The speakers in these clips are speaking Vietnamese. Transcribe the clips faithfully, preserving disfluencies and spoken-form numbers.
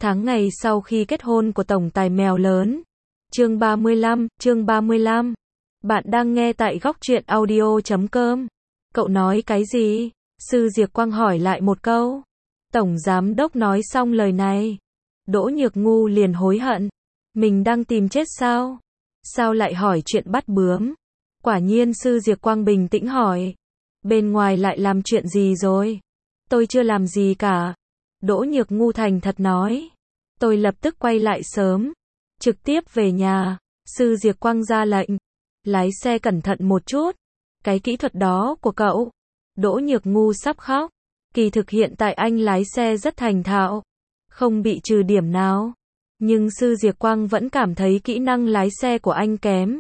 Tháng ngày sau khi kết hôn của tổng tài mèo lớn. Chương ba mươi lăm, chương ba mươi lăm. Bạn đang nghe tại góc truyện audio chấm com. Cậu nói cái gì? Sư Diệc Quang hỏi lại một câu. Tổng giám đốc nói xong lời này, Đỗ Nhược Ngu liền hối hận. Mình đang tìm chết sao? Sao lại hỏi chuyện bắt bướm? Quả nhiên Sư Diệc Quang bình tĩnh hỏi. Bên ngoài lại làm chuyện gì rồi? Tôi chưa làm gì cả. Đỗ Nhược Ngu thành thật nói. Tôi lập tức quay lại sớm, trực tiếp về nhà. Sư Diệc Quang ra lệnh. Lái xe cẩn thận một chút. Cái kỹ thuật đó của cậu. Đỗ Nhược Ngu sắp khóc. Kỳ thực hiện tại anh lái xe rất thành thạo, không bị trừ điểm nào. Nhưng Sư Diệc Quang vẫn cảm thấy kỹ năng lái xe của anh kém.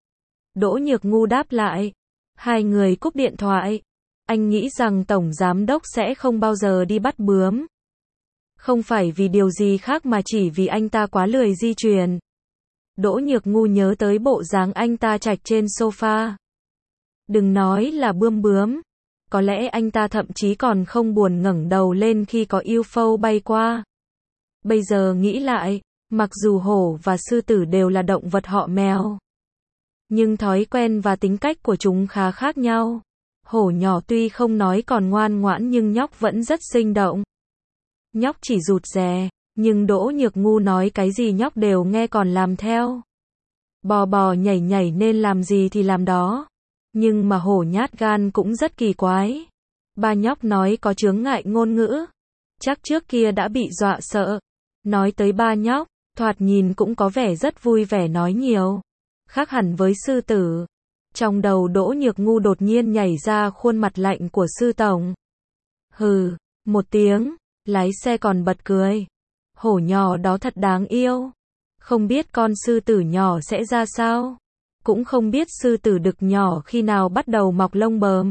Đỗ Nhược Ngu đáp lại. Hai người cúp điện thoại. Anh nghĩ rằng tổng giám đốc sẽ không bao giờ đi bắt bướm. Không phải vì điều gì khác mà chỉ vì anh ta quá lười di chuyển. Đỗ Nhược Ngu nhớ tới bộ dáng anh ta chạch trên sofa. Đừng nói là bươm bướm. Có lẽ anh ta thậm chí còn không buồn ngẩng đầu lên khi có u ép ô bay qua. Bây giờ nghĩ lại, mặc dù hổ và sư tử đều là động vật họ mèo, nhưng thói quen và tính cách của chúng khá khác nhau. Hổ nhỏ tuy không nói còn ngoan ngoãn nhưng nhóc vẫn rất sinh động. Nhóc chỉ rụt rè, nhưng Đỗ Nhược Ngu nói cái gì nhóc đều nghe còn làm theo. Bò bò nhảy nhảy nên làm gì thì làm đó. Nhưng mà hổ nhát gan cũng rất kỳ quái. Ba nhóc nói có chướng ngại ngôn ngữ. Chắc trước kia đã bị dọa sợ. Nói tới ba nhóc, thoạt nhìn cũng có vẻ rất vui vẻ nói nhiều. Khác hẳn với sư tử. Trong đầu Đỗ Nhược Ngu đột nhiên nhảy ra khuôn mặt lạnh của sư tổng. Hừ, một tiếng, lái xe còn bật cười. Hổ nhỏ đó thật đáng yêu. Không biết con sư tử nhỏ sẽ ra sao. Cũng không biết sư tử đực nhỏ khi nào bắt đầu mọc lông bờm.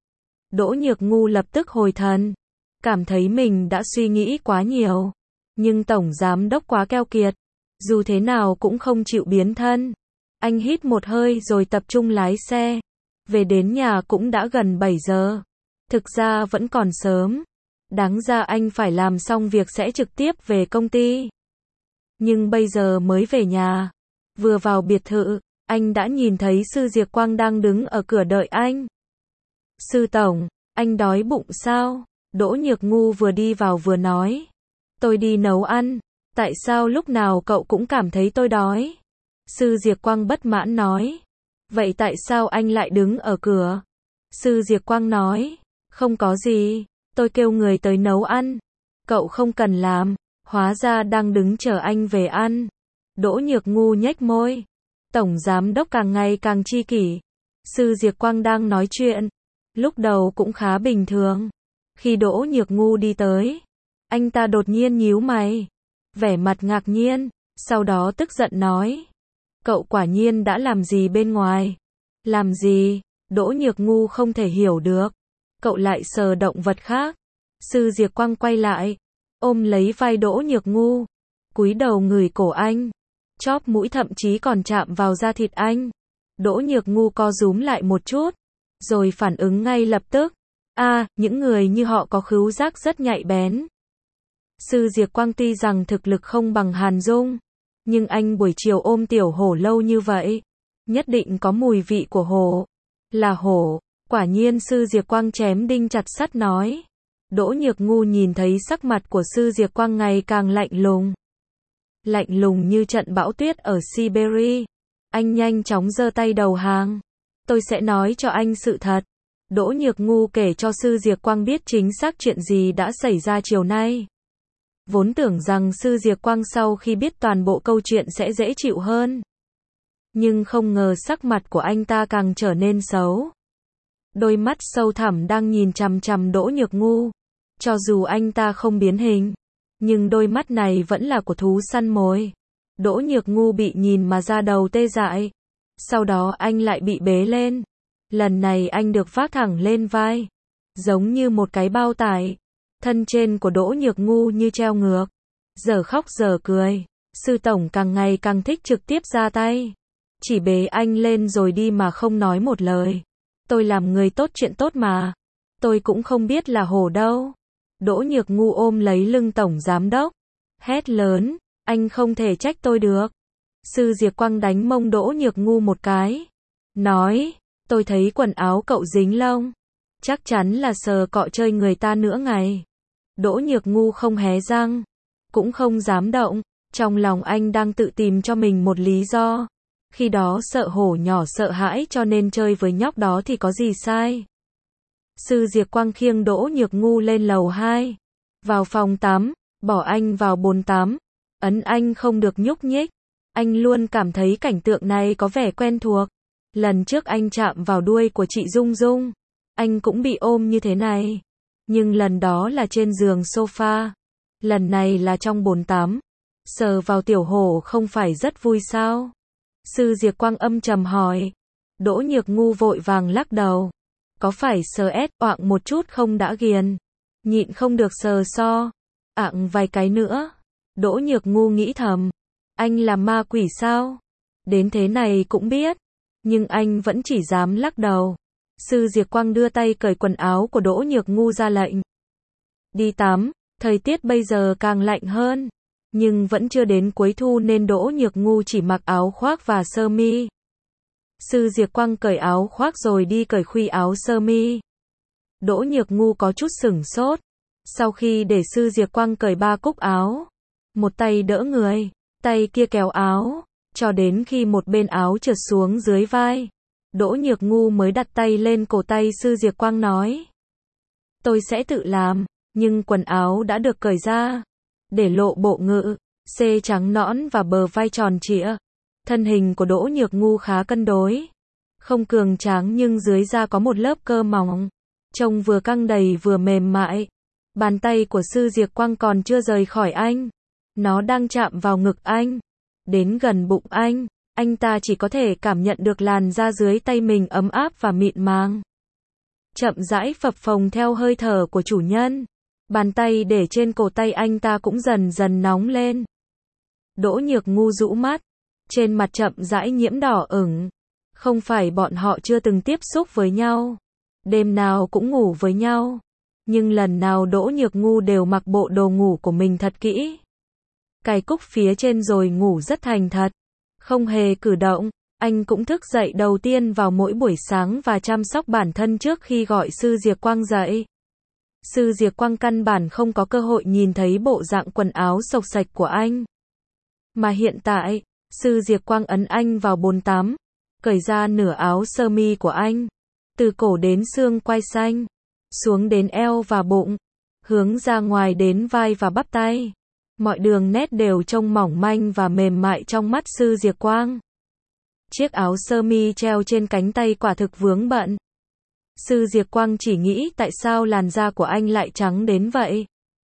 Đỗ Nhược Ngu lập tức hồi thần. Cảm thấy mình đã suy nghĩ quá nhiều. Nhưng tổng giám đốc quá keo kiệt. Dù thế nào cũng không chịu biến thân. Anh hít một hơi rồi tập trung lái xe. Về đến nhà cũng đã gần bảy giờ. Thực ra vẫn còn sớm. Đáng ra anh phải làm xong việc sẽ trực tiếp về công ty. Nhưng bây giờ mới về nhà. Vừa vào biệt thự, anh đã nhìn thấy Sư Diệc Quang đang đứng ở cửa đợi anh. Sư tổng, anh đói bụng sao? Đỗ Nhược Ngu vừa đi vào vừa nói. Tôi đi nấu ăn. Tại sao lúc nào cậu cũng cảm thấy tôi đói? Sư Diệc Quang bất mãn nói. Vậy tại sao anh lại đứng ở cửa? Sư Diệc Quang nói. Không có gì, tôi kêu người tới nấu ăn. Cậu không cần làm, hóa ra đang đứng chờ anh về ăn. Đỗ Nhược Ngu nhếch môi. Tổng giám đốc càng ngày càng chi kỷ. Sư Diệc Quang đang nói chuyện. Lúc đầu cũng khá bình thường. Khi Đỗ Nhược Ngu đi tới, anh ta đột nhiên nhíu mày. Vẻ mặt ngạc nhiên, sau đó tức giận nói. Cậu quả nhiên đã làm gì bên ngoài? Làm gì? Đỗ Nhược Ngu không thể hiểu được. Cậu lại sờ động vật khác. Sư Diệc Quang quay lại, ôm lấy vai Đỗ Nhược Ngu, cúi đầu ngửi cổ anh. Chóp mũi thậm chí còn chạm vào da thịt anh. Đỗ Nhược Ngu co rúm lại một chút, rồi phản ứng ngay lập tức. A, à, những người như họ có khứu giác rất nhạy bén. Sư Diệc Quang tuy rằng thực lực không bằng Hàn Dung, nhưng anh buổi chiều ôm tiểu hổ lâu như vậy, nhất định có mùi vị của hổ. Là hổ, quả nhiên Sư Diệc Quang chém đinh chặt sắt nói. Đỗ Nhược Ngu nhìn thấy sắc mặt của Sư Diệc Quang ngày càng lạnh lùng. Lạnh lùng như trận bão tuyết ở Siberia. Anh nhanh chóng giơ tay đầu hàng. Tôi sẽ nói cho anh sự thật. Đỗ Nhược Ngu kể cho Sư Diệc Quang biết chính xác chuyện gì đã xảy ra chiều nay. Vốn tưởng rằng Sư Diệc Quang sau khi biết toàn bộ câu chuyện sẽ dễ chịu hơn. Nhưng không ngờ sắc mặt của anh ta càng trở nên xấu. Đôi mắt sâu thẳm đang nhìn chằm chằm Đỗ Nhược Ngu. Cho dù anh ta không biến hình, nhưng đôi mắt này vẫn là của thú săn mồi. Đỗ Nhược Ngu bị nhìn mà da đầu tê dại. Sau đó anh lại bị bế lên. Lần này anh được vác thẳng lên vai, giống như một cái bao tải. Thân trên của Đỗ Nhược Ngu như treo ngược, giờ khóc giờ cười. Sư tổng càng ngày càng thích trực tiếp ra tay. Chỉ bế anh lên rồi đi mà không nói một lời. Tôi làm người tốt chuyện tốt mà. Tôi cũng không biết là hổ đâu. Đỗ Nhược Ngu ôm lấy lưng tổng giám đốc. hét lớn, anh không thể trách tôi được. Sư Diệp Quang đánh mông Đỗ Nhược Ngu một cái. Nói, tôi thấy quần áo cậu dính lông. Chắc chắn là sờ cọ chơi người ta nữa ngày. Đỗ Nhược Ngu không hé răng. Cũng không dám động. Trong lòng anh đang tự tìm cho mình một lý do. Khi đó sợ hổ nhỏ sợ hãi cho nên chơi với nhóc đó thì có gì sai. Sư Diệp Quang khiêng Đỗ Nhược Ngu lên lầu hai. Vào phòng tắm, bỏ anh vào bồn tắm. Ấn anh không được nhúc nhích. Anh luôn cảm thấy cảnh tượng này có vẻ quen thuộc. Lần trước anh chạm vào đuôi của chị Dung Dung. Anh cũng bị ôm như thế này. Nhưng lần đó là trên giường sofa. Lần này là trong bồn tắm. Sờ vào tiểu hổ không phải rất vui sao? Sư Diệp Quang âm trầm hỏi. Đỗ Nhược Ngu vội vàng lắc đầu. Có phải sờ ét oạng một chút không đã ghiền? Nhịn không được sờ so. Ạng vài cái nữa. Đỗ Nhược Ngu nghĩ thầm. Anh là ma quỷ sao? Đến thế này cũng biết. Nhưng anh vẫn chỉ dám lắc đầu. Sư Diệp Quang đưa tay cởi quần áo của Đỗ Nhược Ngu ra lệnh. Đi tắm, thời tiết bây giờ càng lạnh hơn. Nhưng vẫn chưa đến cuối thu nên Đỗ Nhược Ngu chỉ mặc áo khoác và sơ mi. Sư Diệp Quang cởi áo khoác rồi đi cởi khuy áo sơ mi. Đỗ Nhược Ngu có chút sửng sốt. Sau khi để Sư Diệp Quang cởi ba cúc áo, một tay đỡ người, tay kia kéo áo, cho đến khi một bên áo trượt xuống dưới vai, Đỗ Nhược Ngu mới đặt tay lên cổ tay Sư Diệp Quang nói. Tôi sẽ tự làm, nhưng quần áo đã được cởi ra, để lộ bộ ngực, xê trắng nõn và bờ vai tròn trịa. Thân hình của Đỗ Nhược Ngu khá cân đối, không cường tráng nhưng dưới da có một lớp cơ mỏng, trông vừa căng đầy vừa mềm mại. Bàn tay của Sư Diệp Quang còn chưa rời khỏi anh. Nó đang chạm vào ngực anh. Đến gần bụng anh. Anh ta chỉ có thể cảm nhận được làn da dưới tay mình ấm áp và mịn màng. Chậm rãi phập phồng theo hơi thở của chủ nhân. Bàn tay để trên cổ tay anh ta cũng dần dần nóng lên. Đỗ Nhược Ngu rũ mắt. Trên mặt chậm rãi nhiễm đỏ ửng. Không phải bọn họ chưa từng tiếp xúc với nhau. Đêm nào cũng ngủ với nhau. Nhưng lần nào Đỗ Nhược Ngu đều mặc bộ đồ ngủ của mình thật kỹ. Cài cúc phía trên rồi ngủ rất thành thật. Không hề cử động. Anh cũng thức dậy đầu tiên vào mỗi buổi sáng và chăm sóc bản thân trước khi gọi Sư Diệp Quang dậy. Sư Diệp Quang căn bản không có cơ hội nhìn thấy bộ dạng quần áo xộc xạch của anh. Mà hiện tại, Sư Diệp Quang ấn anh vào bồn tắm, cởi ra nửa áo sơ mi của anh. Từ cổ đến xương quai xanh, xuống đến eo và bụng, hướng ra ngoài đến vai và bắp tay. Mọi đường nét đều trông mỏng manh và mềm mại trong mắt Sư Diệp Quang. Chiếc áo sơ mi treo trên cánh tay quả thực vướng bận. Sư Diệp Quang chỉ nghĩ tại sao làn da của anh lại trắng đến vậy.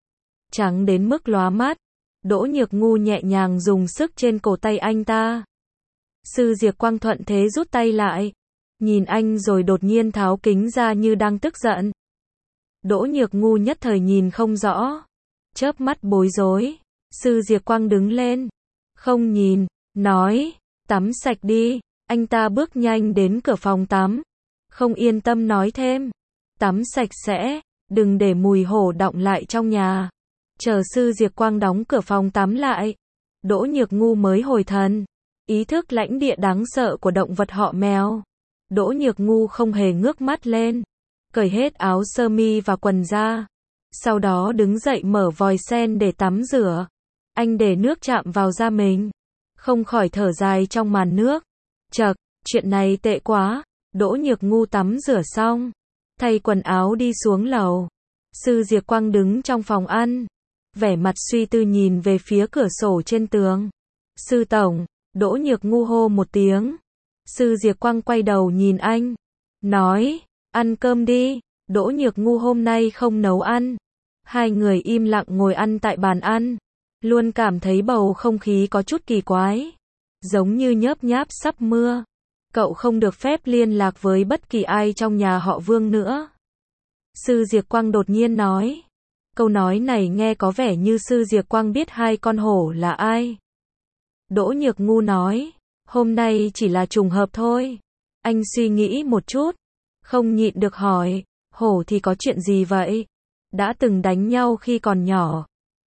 Trắng đến mức lóa mắt. Đỗ Nhược Ngu nhẹ nhàng dùng sức trên cổ tay anh ta. Sư Diệp Quang thuận thế rút tay lại. Nhìn anh rồi đột nhiên tháo kính ra như đang tức giận. Đỗ Nhược Ngu nhất thời nhìn không rõ. Chớp mắt bối rối. Sư Diệp Quang đứng lên. Không nhìn, nói, tắm sạch đi. Anh ta bước nhanh đến cửa phòng tắm. Không yên tâm nói thêm. Tắm sạch sẽ, đừng để mùi hổ đọng lại trong nhà. Chờ Sư Diệp Quang đóng cửa phòng tắm lại. Đỗ Nhược Ngu mới hồi thần. Ý thức lãnh địa đáng sợ của động vật họ mèo. Đỗ Nhược Ngu không hề ngước mắt lên. Cởi hết áo sơ mi và quần ra. Sau đó đứng dậy mở vòi sen để tắm rửa. Anh để nước chạm vào da mình. Không khỏi thở dài trong màn nước. Chậc, chuyện này tệ quá. Đỗ Nhược Ngu tắm rửa xong. Thay quần áo đi xuống lầu. Sư Diệp Quang đứng trong phòng ăn. Vẻ mặt suy tư nhìn về phía cửa sổ trên tường. Sư tổng, Đỗ Nhược Ngu hô một tiếng. Sư Diệp Quang quay đầu nhìn anh. Nói, ăn cơm đi. Đỗ Nhược Ngu hôm nay không nấu ăn. Hai người im lặng ngồi ăn tại bàn ăn. Luôn cảm thấy bầu không khí có chút kỳ quái. Giống như nhớp nháp sắp mưa. Cậu không được phép liên lạc với bất kỳ ai trong nhà họ Vương nữa. Sư Diệp Quang đột nhiên nói. Câu nói này nghe có vẻ như Sư Diệp Quang biết hai con hổ là ai. Đỗ Nhược Ngu nói. Hôm nay chỉ là trùng hợp thôi. Anh suy nghĩ một chút. Không nhịn được hỏi. Hổ thì có chuyện gì vậy? Đã từng đánh nhau khi còn nhỏ.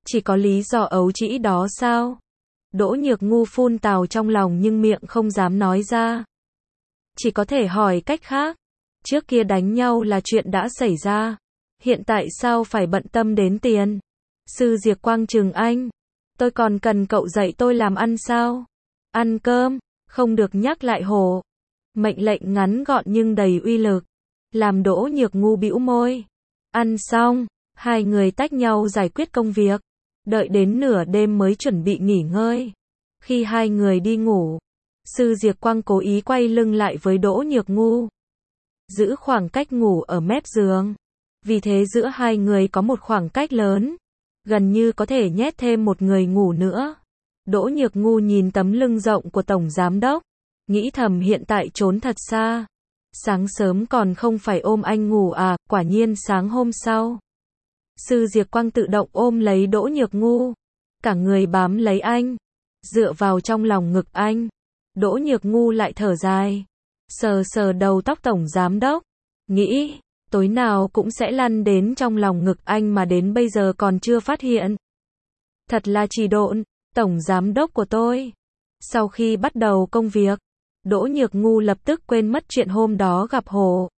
Chỉ có lý do ấu trĩ đó sao? Đỗ Nhược Ngu phun tào trong lòng nhưng miệng không dám nói ra. Chỉ có thể hỏi cách khác. Trước kia đánh nhau là chuyện đã xảy ra. Hiện tại sao phải bận tâm đến tiền? Sư Diệp Quang trừng anh. Tôi còn cần cậu dạy tôi làm ăn sao? Ăn cơm, không được nhắc lại hổ. Mệnh lệnh ngắn gọn nhưng đầy uy lực. Làm Đỗ Nhược Ngu bĩu môi. Ăn xong, hai người tách nhau giải quyết công việc. Đợi đến nửa đêm mới chuẩn bị nghỉ ngơi. Khi hai người đi ngủ, Sư Diệp Quang cố ý quay lưng lại với Đỗ Nhược Ngu. Giữ khoảng cách ngủ ở mép giường. Vì thế giữa hai người có một khoảng cách lớn. Gần như có thể nhét thêm một người ngủ nữa. Đỗ Nhược Ngu nhìn tấm lưng rộng của Tổng Giám Đốc. Nghĩ thầm hiện tại trốn thật xa. Sáng sớm còn không phải ôm anh ngủ à, quả nhiên sáng hôm sau. Sư Diệp Quang tự động ôm lấy Đỗ Nhược Ngu. Cả người bám lấy anh. Dựa vào trong lòng ngực anh. Đỗ Nhược Ngu lại thở dài. Sờ sờ đầu tóc Tổng Giám Đốc. Nghĩ, tối nào cũng sẽ lăn đến trong lòng ngực anh mà đến bây giờ còn chưa phát hiện. Thật là trì độn, Tổng Giám Đốc của tôi. Sau khi bắt đầu công việc, Đỗ Nhược Ngu lập tức quên mất chuyện hôm đó gặp Hồ.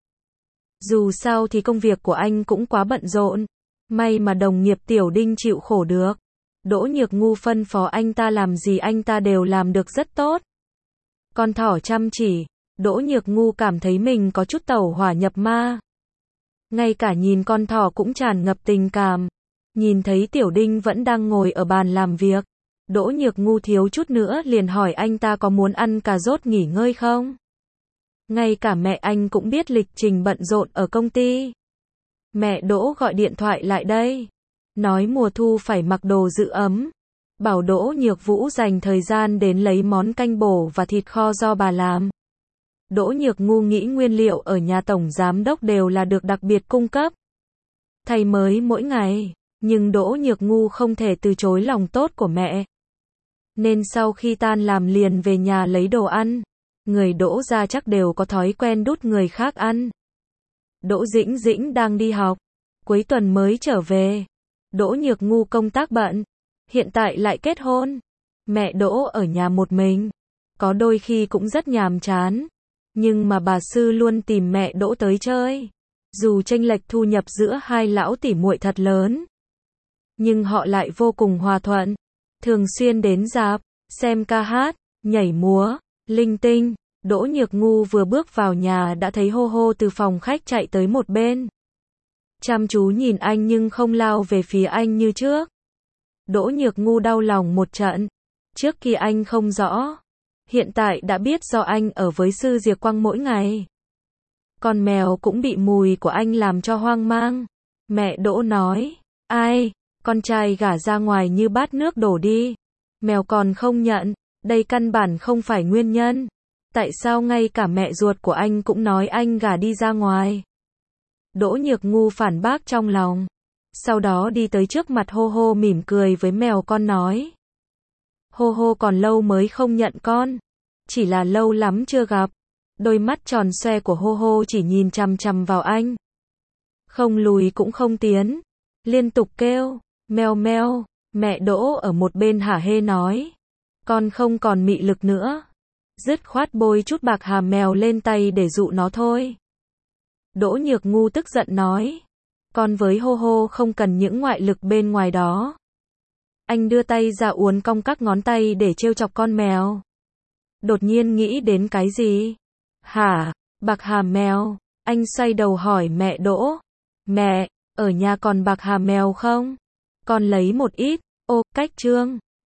Dù sao thì công việc của anh cũng quá bận rộn. May mà đồng nghiệp Tiểu Đinh chịu khổ được. Đỗ Nhược Ngu phân phó anh ta làm gì anh ta đều làm được rất tốt. Con thỏ chăm chỉ, Đỗ Nhược Ngu cảm thấy mình có chút tẩu hỏa nhập ma. Ngay cả nhìn con thỏ cũng tràn ngập tình cảm. Nhìn thấy Tiểu Đinh vẫn đang ngồi ở bàn làm việc. Đỗ Nhược Ngu thiếu chút nữa liền hỏi anh ta có muốn ăn cà rốt nghỉ ngơi không? Ngay cả mẹ anh cũng biết lịch trình bận rộn ở công ty. Mẹ Đỗ gọi điện thoại lại đây. Nói mùa thu phải mặc đồ giữ ấm. Bảo Đỗ Nhược Vũ dành thời gian đến lấy món canh bổ và thịt kho do bà làm. Đỗ Nhược Ngu nghĩ nguyên liệu ở nhà Tổng Giám Đốc đều là được đặc biệt cung cấp. Thay mới mỗi ngày. Nhưng Đỗ Nhược Ngu không thể từ chối lòng tốt của mẹ. Nên sau khi tan làm liền về nhà lấy đồ ăn. Người Đỗ gia chắc đều có thói quen đút người khác ăn. Đỗ Dĩnh Dĩnh đang đi học. Cuối tuần mới trở về. Đỗ Nhược Ngu công tác bận. Hiện tại lại kết hôn. Mẹ Đỗ ở nhà một mình. Có đôi khi cũng rất nhàm chán. Nhưng mà bà Sư luôn tìm mẹ Đỗ tới chơi. Dù chênh lệch thu nhập giữa hai lão tỉ muội thật lớn. Nhưng họ lại vô cùng hòa thuận. Thường xuyên đến rạp, xem ca hát, nhảy múa, linh tinh. Đỗ Nhược Ngu vừa bước vào nhà đã thấy Hô Hô từ phòng khách chạy tới một bên. Chăm chú nhìn anh nhưng không lao về phía anh như trước. Đỗ Nhược Ngu đau lòng một trận. Trước kia anh không rõ. Hiện tại đã biết do anh ở với Sư Diệp Quang mỗi ngày. Con mèo cũng bị mùi của anh làm cho hoang mang. Mẹ Đỗ nói, ai, con trai gả ra ngoài như bát nước đổ đi. Mèo còn không nhận, đây căn bản không phải nguyên nhân. Tại sao ngay cả mẹ ruột của anh cũng nói anh gả đi ra ngoài? Đỗ Nhược Ngu phản bác trong lòng. Sau đó đi tới trước mặt Hô Hô mỉm cười với mèo con nói. Hô Hô còn lâu mới không nhận con. Chỉ là lâu lắm chưa gặp. Đôi mắt tròn xoe của Hô Hô chỉ nhìn chằm chằm vào anh. Không lùi cũng không tiến. Liên tục kêu, meo meo. Mẹ Đỗ ở một bên hả hê nói. Con không còn mị lực nữa. Dứt khoát bôi chút bạc hà mèo lên tay để dụ nó thôi. Đỗ Nhược Ngu tức giận nói. Con với Hô Hô không cần những ngoại lực bên ngoài đó. Anh đưa tay ra uốn cong các ngón tay để trêu chọc con mèo. Đột nhiên nghĩ đến cái gì? Hả? Bạc hà mèo? Anh xoay đầu hỏi mẹ Đỗ. Mẹ, ở nhà còn bạc hà mèo không? Con lấy một ít. Ô, cách trương.